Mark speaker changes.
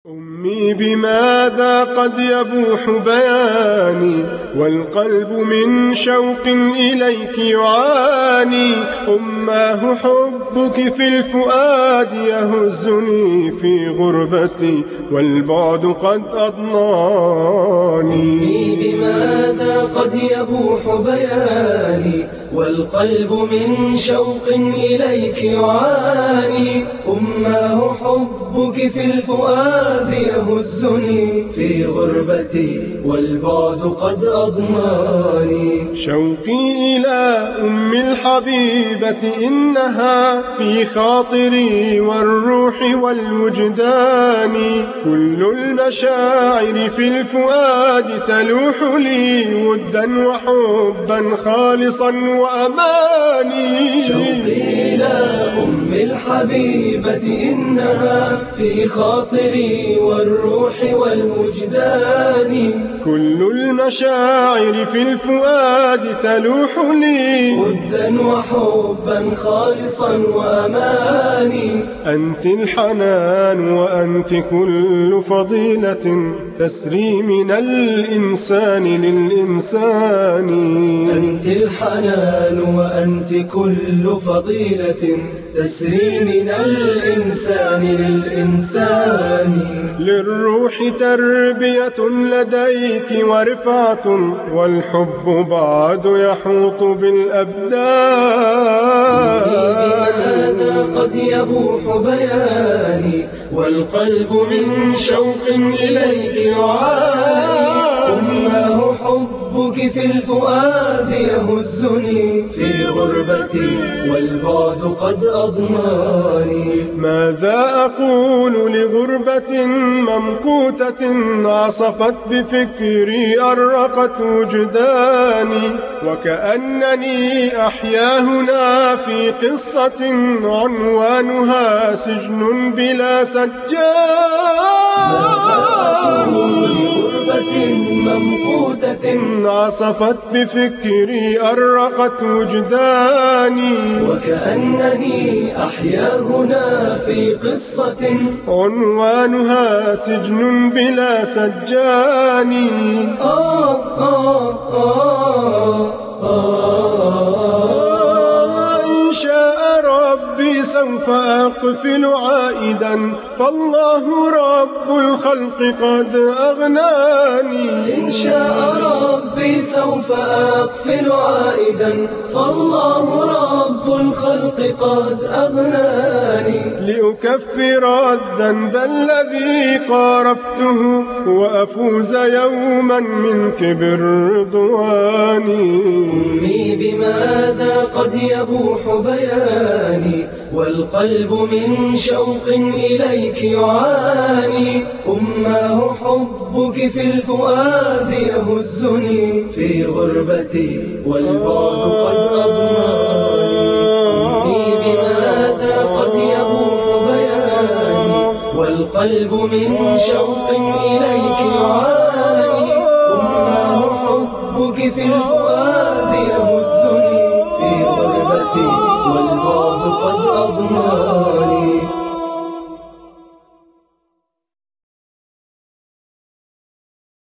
Speaker 1: أمي بماذا قد يبوح بياني والقلب من شوق إليك يعاني. أماه حبك في الفؤاد يهزني في غربتي والبعد قد أضناني.
Speaker 2: أمي بماذا قد يبوح بياني والقلب من شوق إليك يعاني. أماه حبك في الفؤاد يهزني في غربتي والبعد قد أضناني.
Speaker 1: شوقي إلى أم الحبيبة إنها في خاطري والروح والوجدان. كل المشاعر في الفؤاد تلوح لي ودا وحبا خالصا وأماني.
Speaker 2: شوقي إلى أم الحبيبة إنها في خاطري والروح والوجدان.
Speaker 1: كل المشاعر في الفؤاد تلوح لي
Speaker 2: ودا وحبا خالصا وأماني.
Speaker 1: أنت الحنان وأنت كل فضيلة تسري من الإنسان للإنسان.
Speaker 2: أنت الحنان وأنت كل فضيلة تسري من الإنسان للإنسان.
Speaker 1: للروح تربية لديك ورفعة والحب بعد يحوط بالأبدان.
Speaker 2: بماذا قد يبوح بياني والقلب من شوق إليك يعاني. أماه حبك في الفؤاد يهزني في غربتي والبعد قد أضناني.
Speaker 1: ماذا أقول لغربة ممقوتة عصفت بفكري أرقت وجداني. وكأنني أحيا هنا في قصة عنوانها سجن بلا سجان.
Speaker 2: ممقوتة
Speaker 1: عصفت بفكري أرقت وجداني.
Speaker 2: وكأنني أحيا هنا في قصة
Speaker 1: عنوانها سجن بلا سجان. إن شاء ربي سوف أقفل عائدا فالله رب الخلق قد أغناني.
Speaker 2: إن شاء ربي سوف أقفل عائدا فالله رب الخلق قد أغناني.
Speaker 1: لأكفر الذنب الذي قارفته وأفوز يوما منك بالرضوان.
Speaker 2: أمي بماذا قد يبوح بياني والقلب من شوق إليك يعاني. أماه حبك في الفؤاد يهزني في غربتي والبعد قد أضناني. أمي بماذا قد يبوح بياني والقلب من شوق إليك يعاني. أماه حبك في الفؤاد يهزني في غربتي والبعد قد أضناني.